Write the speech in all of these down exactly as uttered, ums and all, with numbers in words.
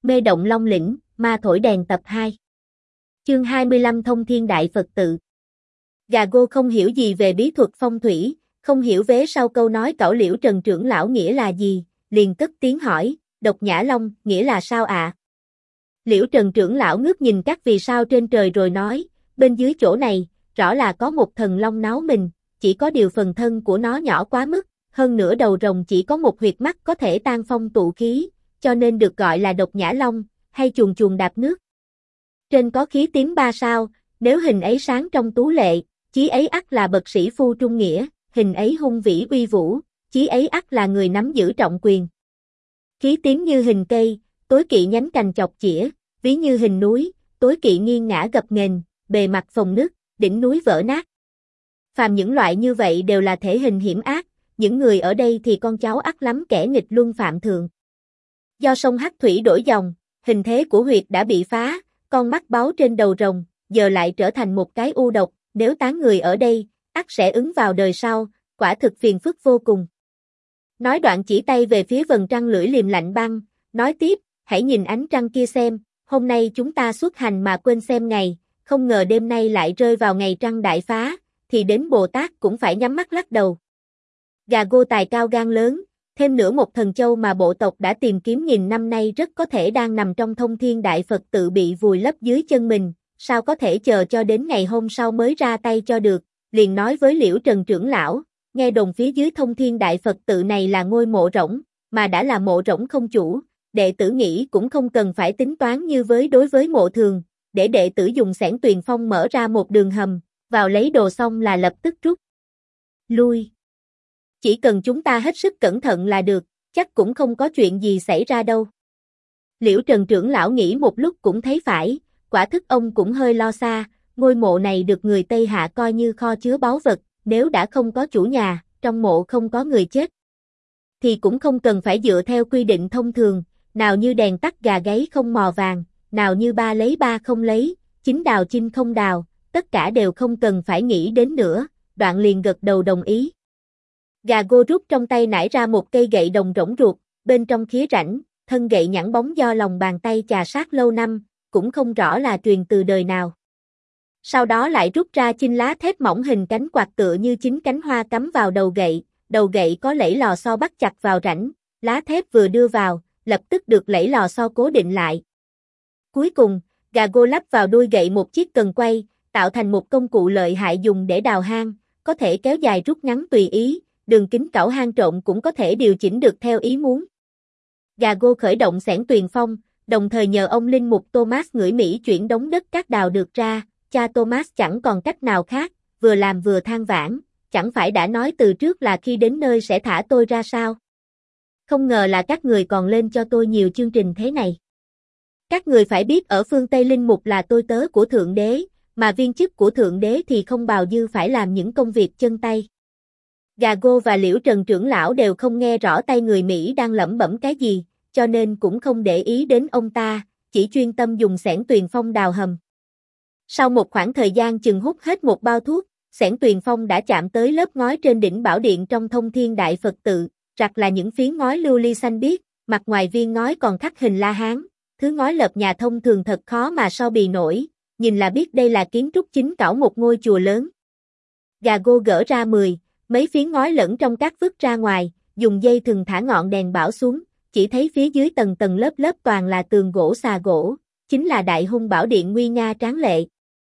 Mê động Long Lĩnh, ma thổi đèn tập hai. Chương hai mươi lăm Thông Thiên Đại Phật Tự. Gà Gô không hiểu gì về bí thuật phong thủy, không hiểu vế sau câu nói cẩu Liễu Trần trưởng lão nghĩa là gì, liền cất tiếng hỏi, Độc Nhã Long, nghĩa là sao ạ? À? Liễu Trần trưởng lão ngước nhìn các vì sao trên trời rồi nói, bên dưới chỗ này, rõ là có một thần long náo mình, chỉ có điều phần thân của nó nhỏ quá mức, hơn nữa đầu rồng chỉ có một huyệt mắt có thể tan phong tụ khí, cho nên được gọi là Độc Nhã Long, hay chuồn chuồn đạp nước. Trên có khí tím ba sao, nếu hình ấy sáng trong tú lệ, chí ấy ắt là bậc sĩ phu trung nghĩa, hình ấy hung vĩ uy vũ, chí ấy ắt là người nắm giữ trọng quyền. Khí tím như hình cây, tối kỵ nhánh cành chọc chĩa, ví như hình núi, tối kỵ nghiêng ngã gập ghềnh, bề mặt phồng nứt, đỉnh núi vỡ nát. Phàm những loại như vậy đều là thể hình hiểm ác, những người ở đây thì con cháu ắt lắm kẻ nghịch luân phạm thượng. Do sông Hắc Thủy đổi dòng, hình thế của huyệt đã bị phá, con mắt báu trên đầu rồng, giờ lại trở thành một cái u độc, nếu tán người ở đây, ắt sẽ ứng vào đời sau, quả thực phiền phức vô cùng. Nói đoạn chỉ tay về phía vầng trăng lưỡi liềm lạnh băng, nói tiếp, hãy nhìn ánh trăng kia xem, hôm nay chúng ta xuất hành mà quên xem ngày, không ngờ đêm nay lại rơi vào ngày trăng đại phá, thì đến Bồ Tát cũng phải nhắm mắt lắc đầu. Gà Gô tài cao gan lớn, thêm nữa một thần châu mà bộ tộc đã tìm kiếm nghìn năm nay rất có thể đang nằm trong Thông Thiên Đại Phật Tự bị vùi lấp dưới chân mình, sao có thể chờ cho đến ngày hôm sau mới ra tay cho được, liền nói với Liễu Trần trưởng lão, nghe đồn phía dưới Thông Thiên Đại Phật Tự này là ngôi mộ rỗng, mà đã là mộ rỗng không chủ, đệ tử nghĩ cũng không cần phải tính toán như với đối với mộ thường, để đệ tử dùng xẻng tuyền phong mở ra một đường hầm, vào lấy đồ xong là lập tức rút lui. Chỉ cần chúng ta hết sức cẩn thận là được, chắc cũng không có chuyện gì xảy ra đâu. Liễu Trần trưởng lão nghĩ một lúc cũng thấy phải, quả thức ông cũng hơi lo xa, ngôi mộ này được người Tây Hạ coi như kho chứa báu vật, nếu đã không có chủ nhà, trong mộ không có người chết, thì cũng không cần phải dựa theo quy định thông thường, nào như đèn tắt gà gáy không mò vàng, nào như ba lấy ba không lấy, chính đào chinh không đào, tất cả đều không cần phải nghĩ đến nữa, đoạn liền gật đầu đồng ý. Gà Gô rút trong tay nải ra một cây gậy đồng rỗng ruột, bên trong khía rãnh, thân gậy nhẵn bóng do lòng bàn tay chà sát lâu năm, cũng không rõ là truyền từ đời nào. Sau đó lại rút ra chinh lá thép mỏng hình cánh quạt tựa như chính cánh hoa cắm vào đầu gậy, đầu gậy có lẫy lò xo bắt chặt vào rãnh, lá thép vừa đưa vào, lập tức được lẫy lò xo cố định lại. Cuối cùng, Gà Gô lắp vào đuôi gậy một chiếc cần quay, tạo thành một công cụ lợi hại dùng để đào hang, có thể kéo dài rút ngắn tùy ý. Đường kính cẩu hang trộn cũng có thể điều chỉnh được theo ý muốn. Gà Gô khởi động xẻng tuyền phong, đồng thời nhờ ông linh mục Thomas ngửi Mỹ chuyển đống đất cát đào được ra, cha Thomas chẳng còn cách nào khác, vừa làm vừa than vãn, chẳng phải đã nói từ trước là khi đến nơi sẽ thả tôi ra sao? Không ngờ là các người còn lên cho tôi nhiều chương trình thế này. Các người phải biết ở phương Tây linh mục là tôi tớ của Thượng Đế, mà viên chức của Thượng Đế thì không bào dư phải làm những công việc chân tay. Gà Gô và Liễu Trần trưởng lão đều không nghe rõ tay người Mỹ đang lẩm bẩm cái gì, cho nên cũng không để ý đến ông ta, chỉ chuyên tâm dùng xẻng tuyền phong đào hầm. Sau một khoảng thời gian chừng hút hết một bao thuốc, xẻng tuyền phong đã chạm tới lớp ngói trên đỉnh bảo điện trong Thông Thiên Đại Phật Tự, rặt là những phiến ngói lưu ly xanh biếc, mặt ngoài viên ngói còn khắc hình La Hán, thứ ngói lợp nhà thông thường thật khó mà so bì nổi, nhìn là biết đây là kiến trúc chính cảo một ngôi chùa lớn. Gà Gô gỡ ra mười mấy phiến ngói lẫn trong các vứt ra ngoài, dùng dây thừng thả ngọn đèn bảo xuống, chỉ thấy phía dưới tầng tầng lớp lớp toàn là tường gỗ xà gỗ, chính là Đại Hung bảo điện nguy nga tráng lệ.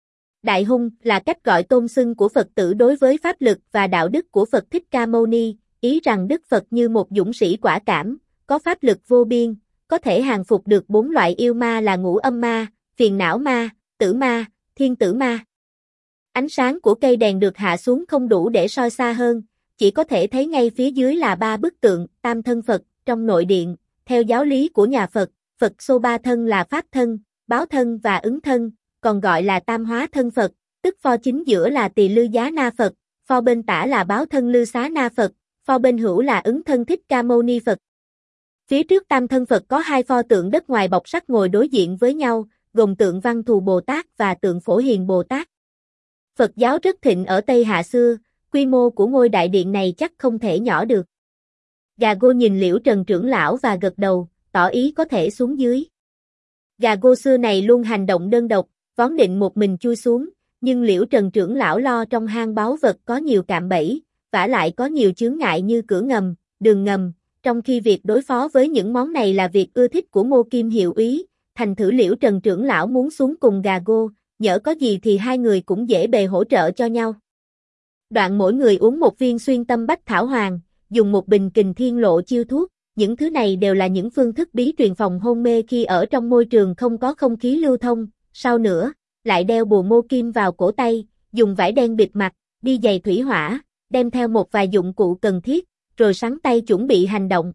Đại Hung là cách gọi tôn xưng của Phật tử đối với pháp lực và đạo đức của Phật Thích Ca Mâu Ni, ý rằng Đức Phật như một dũng sĩ quả cảm, có pháp lực vô biên, có thể hàng phục được bốn loại yêu ma là ngũ âm ma, phiền não ma, tử ma, thiên tử ma. Ánh sáng của cây đèn được hạ xuống không đủ để soi xa hơn, chỉ có thể thấy ngay phía dưới là ba bức tượng, tam thân Phật, trong nội điện, theo giáo lý của nhà Phật, Phật số ba thân là Pháp thân, Báo thân và Ứng thân, còn gọi là Tam Hóa thân Phật, tức pho chính giữa là Tỳ Lư Giá Na Phật, pho bên tả là Báo thân Lư Xá Na Phật, pho bên hữu là Ứng thân Thích Ca Mâu Ni Phật. Phía trước tam thân Phật có hai pho tượng đất ngoài bọc sắt ngồi đối diện với nhau, gồm tượng Văn Thù Bồ Tát và tượng Phổ Hiền Bồ Tát. Phật giáo rất thịnh ở Tây Hạ xưa, quy mô của ngôi đại điện này chắc không thể nhỏ được. Gà Gô nhìn Liễu Trần trưởng lão và gật đầu, tỏ ý có thể xuống dưới. Gà Gô xưa này luôn hành động đơn độc, vốn định một mình chui xuống, nhưng Liễu Trần trưởng lão lo trong hang báu vật có nhiều cạm bẫy, vả lại có nhiều chướng ngại như cửa ngầm, đường ngầm, trong khi việc đối phó với những món này là việc ưa thích của Ngô Kim hiệu úy, thành thử Liễu Trần trưởng lão muốn xuống cùng Gà Gô, nhỡ có gì thì hai người cũng dễ bề hỗ trợ cho nhau. Đoạn mỗi người uống một viên xuyên tâm bách thảo hoàng, dùng một bình kình thiên lộ chiêu thuốc, những thứ này đều là những phương thức bí truyền phòng hôn mê khi ở trong môi trường không có không khí lưu thông, sau nữa, lại đeo bùa mô kim vào cổ tay, dùng vải đen bịt mặt, đi giày thủy hỏa, đem theo một vài dụng cụ cần thiết, rồi sắn tay chuẩn bị hành động.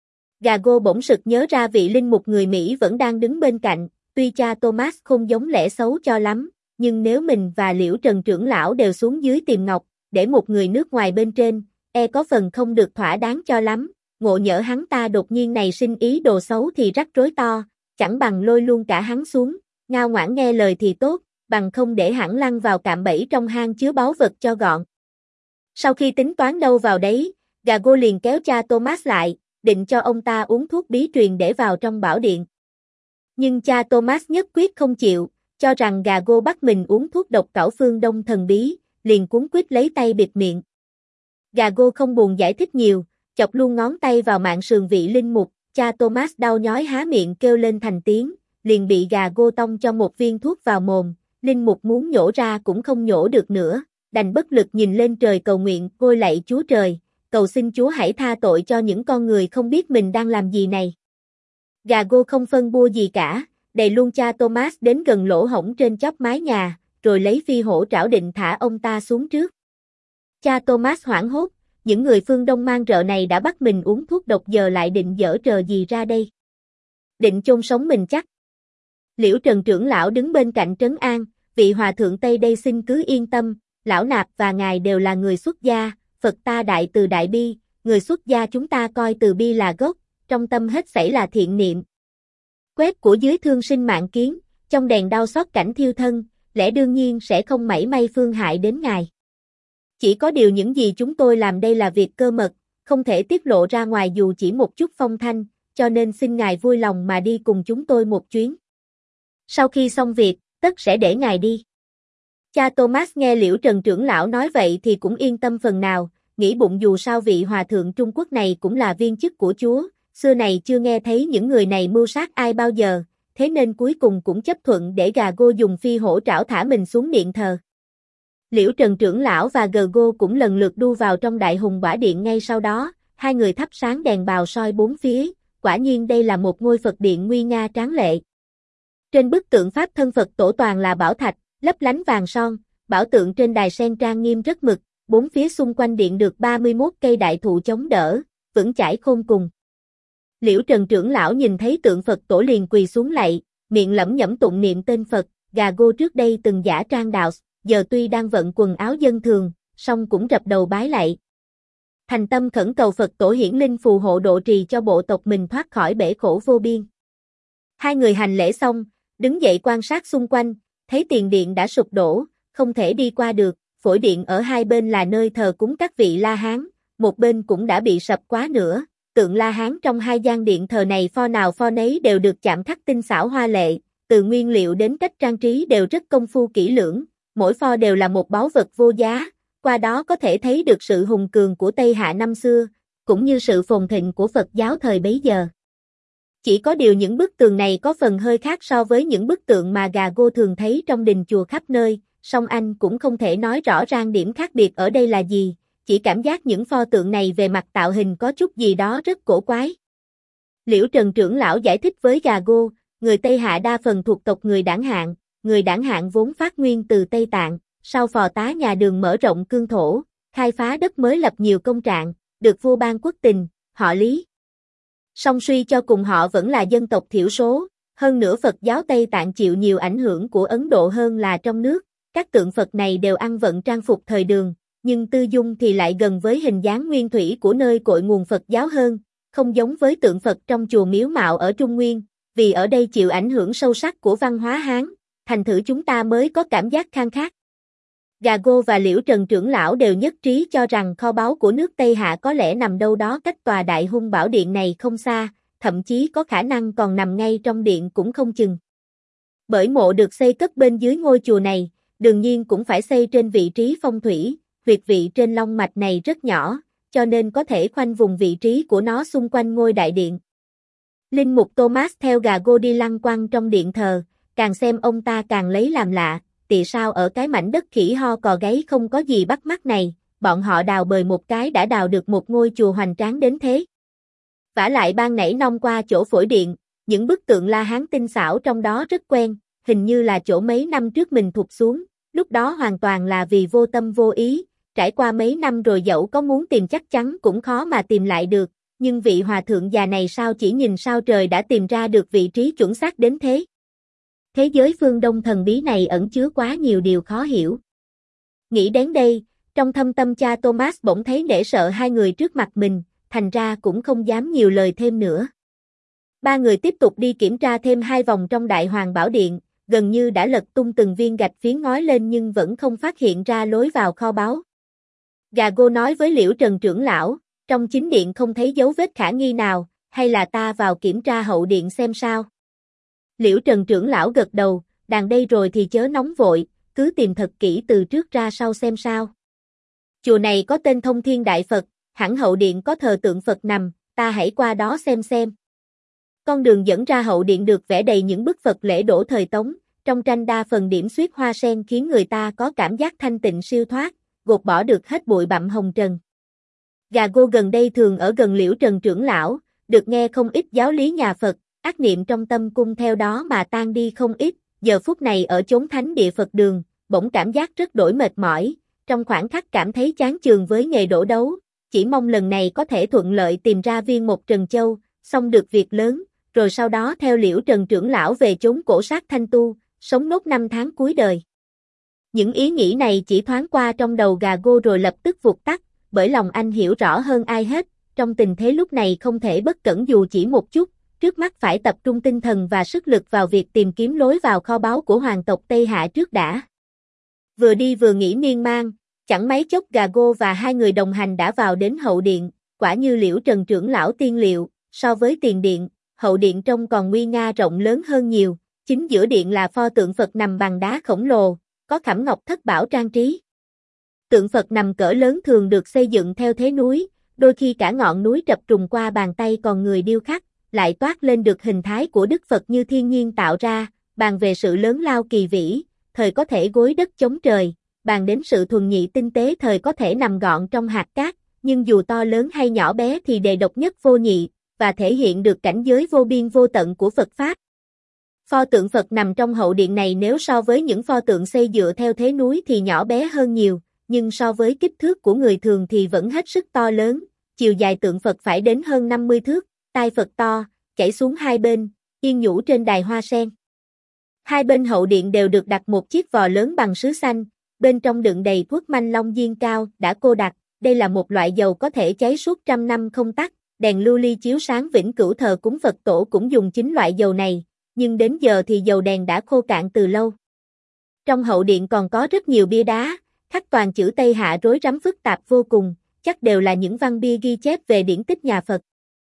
Gà Gô bỗng sực nhớ ra vị linh mục người Mỹ vẫn đang đứng bên cạnh, tuy cha Thomas không giống lẽ xấu cho lắm, nhưng nếu mình và Liễu Trần trưởng lão đều xuống dưới tìm ngọc, để một người nước ngoài bên trên, e có phần không được thỏa đáng cho lắm, ngộ nhỡ hắn ta đột nhiên này sinh ý đồ xấu thì rắc rối to, chẳng bằng lôi luôn cả hắn xuống, ngao ngoãn nghe lời thì tốt, bằng không để hẳn lăn vào cạm bẫy trong hang chứa báu vật cho gọn. Sau khi tính toán đâu vào đấy, Gà Gô liền kéo cha Thomas lại, định cho ông ta uống thuốc bí truyền để vào trong bảo điện. Nhưng cha Thomas nhất quyết không chịu, cho rằng Gà Gô bắt mình uống thuốc độc cẩu phương Đông thần bí, liền cuống quýt lấy tay bịt miệng. Gà Gô không buồn giải thích nhiều, chọc luôn ngón tay vào mạng sườn vị linh mục, cha Thomas đau nhói há miệng kêu lên thành tiếng, liền bị Gà Gô tông cho một viên thuốc vào mồm, linh mục muốn nhổ ra cũng không nhổ được nữa, đành bất lực nhìn lên trời cầu nguyện, gôi lạy Chúa Trời, cầu xin Chúa hãy tha tội cho những con người không biết mình đang làm gì này. Gà Gô không phân bua gì cả, đẩy luôn cha Thomas đến gần lỗ hổng trên chóp mái nhà, rồi lấy phi hổ trảo định thả ông ta xuống trước. Cha Thomas hoảng hốt, những người phương Đông mang rợ này đã bắt mình uống thuốc độc giờ lại định dở trò gì ra đây? Định chôn sống mình chắc. Liễu Trần trưởng lão đứng bên cạnh trấn an, vị hòa thượng Tây đây xin cứ yên tâm, lão nạp và ngài đều là người xuất gia, Phật ta đại từ đại bi, người xuất gia chúng ta coi từ bi là gốc, trong tâm hết sảy là thiện niệm. Quét của dưới thương sinh mạng kiến, trong đèn đau xót cảnh thiêu thân, lẽ đương nhiên sẽ không mảy may phương hại đến ngài. Chỉ có điều những gì chúng tôi làm đây là việc cơ mật, không thể tiết lộ ra ngoài dù chỉ một chút phong thanh, cho nên xin ngài vui lòng mà đi cùng chúng tôi một chuyến. Sau khi xong việc, tất sẽ để ngài đi. Cha Thomas nghe Liễu Trần trưởng lão nói vậy thì cũng yên tâm phần nào, nghĩ bụng dù sao vị hòa thượng Trung Quốc này cũng là viên chức của Chúa, xưa này chưa nghe thấy những người này mưu sát ai bao giờ, thế nên cuối cùng cũng chấp thuận để Gà Gô dùng phi hổ trảo thả mình xuống điện thờ. Liễu Trần trưởng lão và Gà Gô cũng lần lượt đu vào trong đại hùng bả điện ngay sau đó, hai người thắp sáng đèn bào soi bốn phía, quả nhiên đây là một ngôi Phật điện nguy nga tráng lệ. Trên bức tượng pháp thân Phật tổ toàn là bảo thạch, lấp lánh vàng son, bảo tượng trên đài sen trang nghiêm rất mực, bốn phía xung quanh điện được ba mươi mốt cây đại thụ chống đỡ, vững chãi khôn cùng. Liễu Trần trưởng lão nhìn thấy tượng Phật tổ liền quỳ xuống lạy, miệng lẩm nhẩm tụng niệm tên Phật. Gà Gô trước đây từng giả trang đạo, giờ tuy đang vận quần áo dân thường, song cũng rập đầu bái lạy. Thành tâm khẩn cầu Phật tổ hiển linh phù hộ độ trì cho bộ tộc mình thoát khỏi bể khổ vô biên. Hai người hành lễ xong, đứng dậy quan sát xung quanh, thấy tiền điện đã sụp đổ, không thể đi qua được, phổi điện ở hai bên là nơi thờ cúng các vị La Hán, một bên cũng đã bị sập quá nữa, tượng La Hán trong hai gian điện thờ này pho nào pho nấy đều được chạm khắc tinh xảo hoa lệ, từ nguyên liệu đến cách trang trí đều rất công phu kỹ lưỡng, mỗi pho đều là một báu vật vô giá, qua đó có thể thấy được sự hùng cường của Tây Hạ năm xưa, cũng như sự phồn thịnh của Phật giáo thời bấy giờ. Chỉ có điều những bức tường này có phần hơi khác so với những bức tượng mà Gà Gô thường thấy trong đình chùa khắp nơi, song anh cũng không thể nói rõ ràng điểm khác biệt ở đây là gì, chỉ cảm giác những pho tượng này về mặt tạo hình có chút gì đó rất cổ quái. Liễu Trần trưởng lão giải thích với Gà Gô, người Tây Hạ đa phần thuộc tộc người Đảng Hạng, người Đảng Hạng vốn phát nguyên từ Tây Tạng, sau phò tá nhà Đường mở rộng cương thổ, khai phá đất mới lập nhiều công trạng, được vua ban quốc tình, họ Lý. Song suy cho cùng họ vẫn là dân tộc thiểu số, hơn nữa Phật giáo Tây Tạng chịu nhiều ảnh hưởng của Ấn Độ hơn là trong nước, các tượng Phật này đều ăn vận trang phục thời Đường, nhưng tư dung thì lại gần với hình dáng nguyên thủy của nơi cội nguồn Phật giáo hơn, không giống với tượng Phật trong chùa Miếu Mạo ở Trung Nguyên, vì ở đây chịu ảnh hưởng sâu sắc của văn hóa Hán, thành thử chúng ta mới có cảm giác khang khác. Gà Gô và Liễu Trần trưởng lão đều nhất trí cho rằng kho báu của nước Tây Hạ có lẽ nằm đâu đó cách tòa Đại Hung Bảo Điện này không xa, thậm chí có khả năng còn nằm ngay trong điện cũng không chừng. Bởi mộ được xây cất bên dưới ngôi chùa này, đương nhiên cũng phải xây trên vị trí phong thủy, huyệt vị trên long mạch này rất nhỏ, cho nên có thể khoanh vùng vị trí của nó xung quanh ngôi đại điện. Linh mục Thomas theo Gago đi lăng quăng trong điện thờ, càng xem ông ta càng lấy làm lạ, tại sao ở cái mảnh đất khỉ ho cò gáy không có gì bắt mắt này, bọn họ đào bời một cái đã đào được một ngôi chùa hoành tráng đến thế. Vả lại ban nãy nông qua chỗ phổi điện, những bức tượng La Hán tinh xảo trong đó rất quen, hình như là chỗ mấy năm trước mình thụt xuống, lúc đó hoàn toàn là vì vô tâm vô ý, trải qua mấy năm rồi dẫu có muốn tìm chắc chắn cũng khó mà tìm lại được, nhưng vị hòa thượng già này sao chỉ nhìn sao trời đã tìm ra được vị trí chuẩn xác đến thế. Thế giới phương Đông thần bí này ẩn chứa quá nhiều điều khó hiểu. Nghĩ đến đây, trong thâm tâm cha Thomas bỗng thấy nể sợ hai người trước mặt mình, thành ra cũng không dám nhiều lời thêm nữa. Ba người tiếp tục đi kiểm tra thêm hai vòng trong Đại Hoàng Bảo Điện, gần như đã lật tung từng viên gạch phiến ngói lên nhưng vẫn không phát hiện ra lối vào kho báu. Gago nói với Liễu Trần trưởng lão, trong chính điện không thấy dấu vết khả nghi nào, hay là ta vào kiểm tra hậu điện xem sao? Liễu Trần trưởng lão gật đầu, đàn đây rồi thì chớ nóng vội, cứ tìm thật kỹ từ trước ra sau xem sao. Chùa này có tên Thông Thiên Đại Phật, hẳn hậu điện có thờ tượng Phật nằm, ta hãy qua đó xem xem. Con đường dẫn ra hậu điện được vẽ đầy những bức Phật lễ đổ thời Tống, trong tranh đa phần điểm xuyết hoa sen khiến người ta có cảm giác thanh tịnh siêu thoát, gột bỏ được hết bụi bặm hồng trần. Gago gần đây thường ở gần Liễu Trần trưởng lão, được nghe không ít giáo lý nhà Phật, ác niệm trong tâm cung theo đó mà tan đi không ít, giờ phút này ở chốn thánh địa Phật đường, bỗng cảm giác rất đổi mệt mỏi, trong khoảnh khắc cảm thấy chán chường với nghề đổ đấu, chỉ mong lần này có thể thuận lợi tìm ra viên một Trần Châu, xong được việc lớn, rồi sau đó theo Liễu Trần trưởng lão về chốn cổ sát thanh tu, sống nốt năm tháng cuối đời. Những ý nghĩ này chỉ thoáng qua trong đầu Gago rồi lập tức vụt tắt, bởi lòng anh hiểu rõ hơn ai hết, trong tình thế lúc này không thể bất cẩn dù chỉ một chút, trước mắt phải tập trung tinh thần và sức lực vào việc tìm kiếm lối vào kho báu của hoàng tộc Tây Hạ trước đã. Vừa đi vừa nghĩ miên man, chẳng mấy chốc Gago và hai người đồng hành đã vào đến hậu điện, quả như Liễu Trần trưởng lão tiên liệu, so với tiền điện, hậu điện trông còn nguy nga rộng lớn hơn nhiều, chính giữa điện là pho tượng Phật nằm bằng đá khổng lồ, có khảm ngọc thất bảo trang trí. Tượng Phật nằm cỡ lớn thường được xây dựng theo thế núi, đôi khi cả ngọn núi trập trùng qua bàn tay còn người điêu khắc, lại toát lên được hình thái của Đức Phật như thiên nhiên tạo ra, bàn về sự lớn lao kỳ vĩ, thời có thể gối đất chống trời, bàn đến sự thuần nhị tinh tế thời có thể nằm gọn trong hạt cát, nhưng dù to lớn hay nhỏ bé thì đều độc nhất vô nhị, và thể hiện được cảnh giới vô biên vô tận của Phật Pháp. Pho tượng Phật nằm trong hậu điện này nếu so với những pho tượng xây dựa theo thế núi thì nhỏ bé hơn nhiều, nhưng so với kích thước của người thường thì vẫn hết sức to lớn, chiều dài tượng Phật phải đến hơn năm mươi thước, tai Phật to, chảy xuống hai bên, yên nhũ trên đài hoa sen. Hai bên hậu điện đều được đặt một chiếc vò lớn bằng sứ xanh, bên trong đựng đầy thuốc manh long diên cao đã cô đặc, đây là một loại dầu có thể cháy suốt trăm năm không tắt, đèn lưu ly chiếu sáng vĩnh cửu thờ cúng Phật tổ cũng dùng chính loại dầu này, nhưng đến giờ thì dầu đèn đã khô cạn từ lâu. Trong hậu điện còn có rất nhiều bia đá, khắc toàn chữ Tây Hạ rối rắm phức tạp vô cùng, chắc đều là những văn bia ghi chép về điển tích nhà Phật.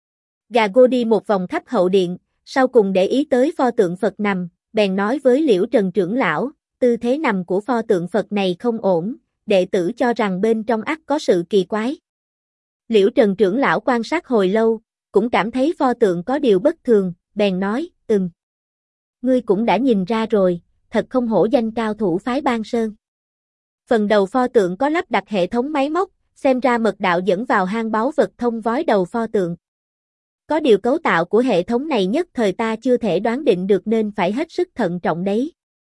Gago đi một vòng khắp hậu điện, sau cùng để ý tới pho tượng Phật nằm, bèn nói với Liễu Trần trưởng lão, tư thế nằm của pho tượng Phật này không ổn, đệ tử cho rằng bên trong ắt có sự kỳ quái. Liễu Trần trưởng lão quan sát hồi lâu, cũng cảm thấy pho tượng có điều bất thường, bèn nói, ừm. Ngươi cũng đã nhìn ra rồi, thật không hổ danh cao thủ phái Ban Sơn. Phần đầu pho tượng có lắp đặt hệ thống máy móc, xem ra mật đạo dẫn vào hang báu vật thông vói đầu pho tượng. Có điều cấu tạo của hệ thống này nhất thời ta chưa thể đoán định được nên phải hết sức thận trọng đấy.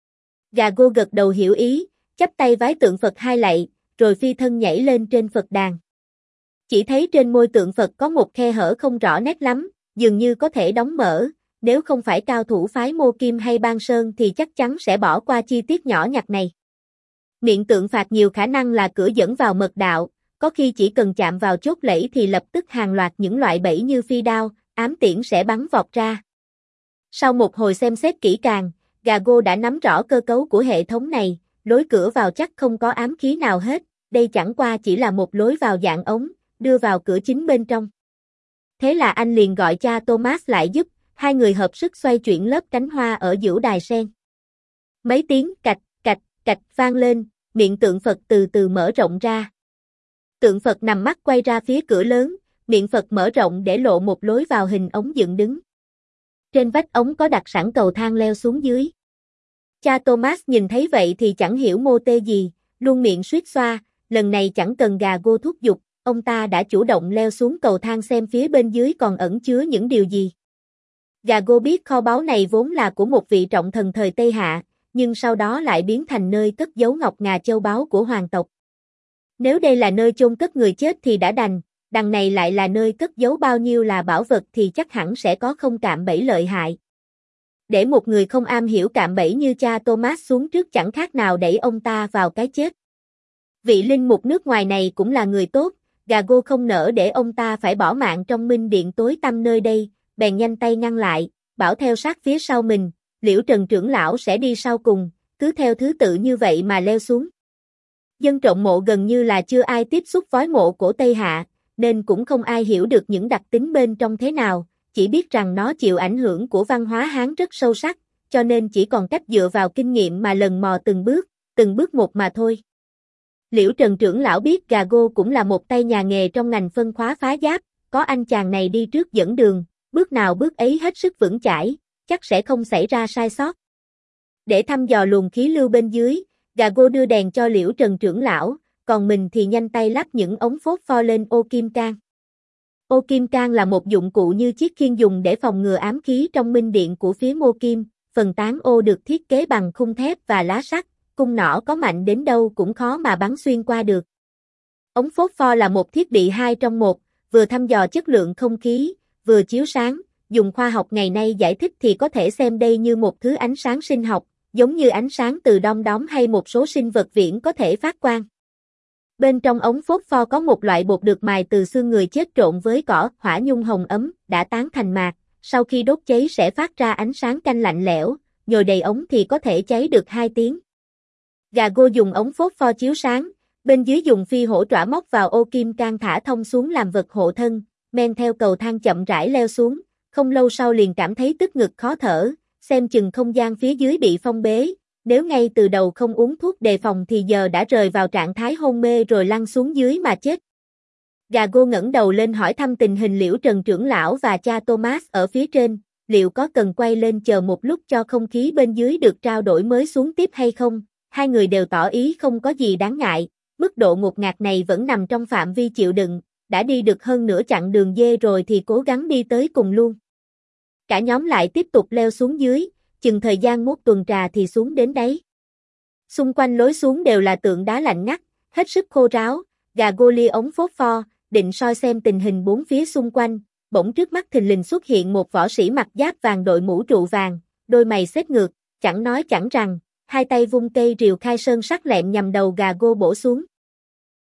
Gago gật đầu hiểu ý, chắp tay vái tượng Phật hai lạy, rồi phi thân nhảy lên trên Phật đàn. Chỉ thấy trên môi tượng Phật có một khe hở không rõ nét lắm, dường như có thể đóng mở, nếu không phải cao thủ phái Mô Kim hay Ban Sơn thì chắc chắn sẽ bỏ qua chi tiết nhỏ nhặt này. Miệng tượng phạt nhiều khả năng là cửa dẫn vào mật đạo, có khi chỉ cần chạm vào chốt lẫy thì lập tức hàng loạt những loại bẫy như phi đao, ám tiễn sẽ bắn vọt ra. Sau một hồi xem xét kỹ càng, Gago đã nắm rõ cơ cấu của hệ thống này, lối cửa vào chắc không có ám khí nào hết, đây chẳng qua chỉ là một lối vào dạng ống, đưa vào cửa chính bên trong. Thế là anh liền gọi cha Thomas lại giúp, hai người hợp sức xoay chuyển lớp cánh hoa ở giữa đài sen. Mấy tiếng cạch, cạch, cạch vang lên, miệng tượng Phật từ từ mở rộng ra. Tượng Phật nằm mắt quay ra phía cửa lớn, miệng Phật mở rộng để lộ một lối vào hình ống dựng đứng. Trên vách ống có đặt sẵn cầu thang leo xuống dưới. Cha Thomas nhìn thấy vậy thì chẳng hiểu mô tê gì, luôn miệng suýt xoa, lần này chẳng cần Gago thúc giục, ông ta đã chủ động leo xuống cầu thang xem phía bên dưới còn ẩn chứa những điều gì. Gago biết kho báu này vốn là của một vị trọng thần thời Tây Hạ, nhưng sau đó lại biến thành nơi cất giấu ngọc ngà châu báu của hoàng tộc. Nếu đây là nơi chôn cất người chết thì đã đành, đằng này lại là nơi cất giấu bao nhiêu là bảo vật thì chắc hẳn sẽ có không cạm bẫy lợi hại. Để một người không am hiểu cạm bẫy như cha Thomas xuống trước chẳng khác nào đẩy ông ta vào cái chết. Vị linh mục nước ngoài này cũng là người tốt, Gago không nỡ để ông ta phải bỏ mạng trong minh điện tối tăm nơi đây, bèn nhanh tay ngăn lại, bảo theo sát phía sau mình, Liễu Trần trưởng lão sẽ đi sau cùng, cứ theo thứ tự như vậy mà leo xuống. Dân trộm mộ gần như là chưa ai tiếp xúc với mộ cổ Tây Hạ, nên cũng không ai hiểu được những đặc tính bên trong thế nào, chỉ biết rằng nó chịu ảnh hưởng của văn hóa Hán rất sâu sắc, cho nên chỉ còn cách dựa vào kinh nghiệm mà lần mò từng bước, từng bước một mà thôi. Liễu Trần trưởng lão biết Gago cũng là một tay nhà nghề trong ngành phân khóa phá giáp, có anh chàng này đi trước dẫn đường, bước nào bước ấy hết sức vững chãi, chắc sẽ không xảy ra sai sót. Để thăm dò luồng khí lưu bên dưới, Gago đưa đèn cho Liễu Trần trưởng lão, còn mình thì nhanh tay lắp những ống phốt pho lên ô kim cang. Ô kim cang là một dụng cụ như chiếc khiên dùng để phòng ngừa ám khí trong minh điện của phía Ngô Kim, phần tán ô được thiết kế bằng khung thép và lá sắt, cung nỏ có mạnh đến đâu cũng khó mà bắn xuyên qua được. Ống phốt pho là một thiết bị hai trong một, vừa thăm dò chất lượng không khí, vừa chiếu sáng, dùng khoa học ngày nay giải thích thì có thể xem đây như một thứ ánh sáng sinh học, giống như ánh sáng từ đom đóm hay một số sinh vật viễn có thể phát quang. Bên trong ống phốt pho có một loại bột được mài từ xương người chết trộn với cỏ, hỏa nhung hồng ấm, đã tán thành mạt, sau khi đốt cháy sẽ phát ra ánh sáng canh lạnh lẽo, nhồi đầy ống thì có thể cháy được hai tiếng. Gago dùng ống phốt pho chiếu sáng, bên dưới dùng phi hổ trỏa móc vào ô kim cang thả thông xuống làm vật hộ thân, men theo cầu thang chậm rãi leo xuống, không lâu sau liền cảm thấy tức ngực khó thở, xem chừng không gian phía dưới bị phong bế, nếu ngay từ đầu không uống thuốc đề phòng thì giờ đã rơi vào trạng thái hôn mê rồi lăn xuống dưới mà chết. Gago ngẩng đầu lên hỏi thăm tình hình Liễu Trần trưởng lão và cha Thomas ở phía trên, liệu có cần quay lên chờ một lúc cho không khí bên dưới được trao đổi mới xuống tiếp hay không? Hai người đều tỏ ý không có gì đáng ngại, mức độ ngột ngạt này vẫn nằm trong phạm vi chịu đựng, đã đi được hơn nửa chặng đường dê rồi thì cố gắng đi tới cùng luôn. Cả nhóm lại tiếp tục leo xuống dưới, chừng thời gian một tuần trà thì xuống đến đấy. Xung quanh lối xuống đều là tượng đá lạnh ngắt, hết sức khô ráo, Gago lia ống phốt pho, định soi xem tình hình bốn phía xung quanh, bỗng trước mắt thình lình xuất hiện một võ sĩ mặc giáp vàng đội mũ trụ vàng, đôi mày xếp ngược, chẳng nói chẳng rằng, hai tay vung cây rìu khai sơn sắc lẹm nhằm đầu Gago bổ xuống.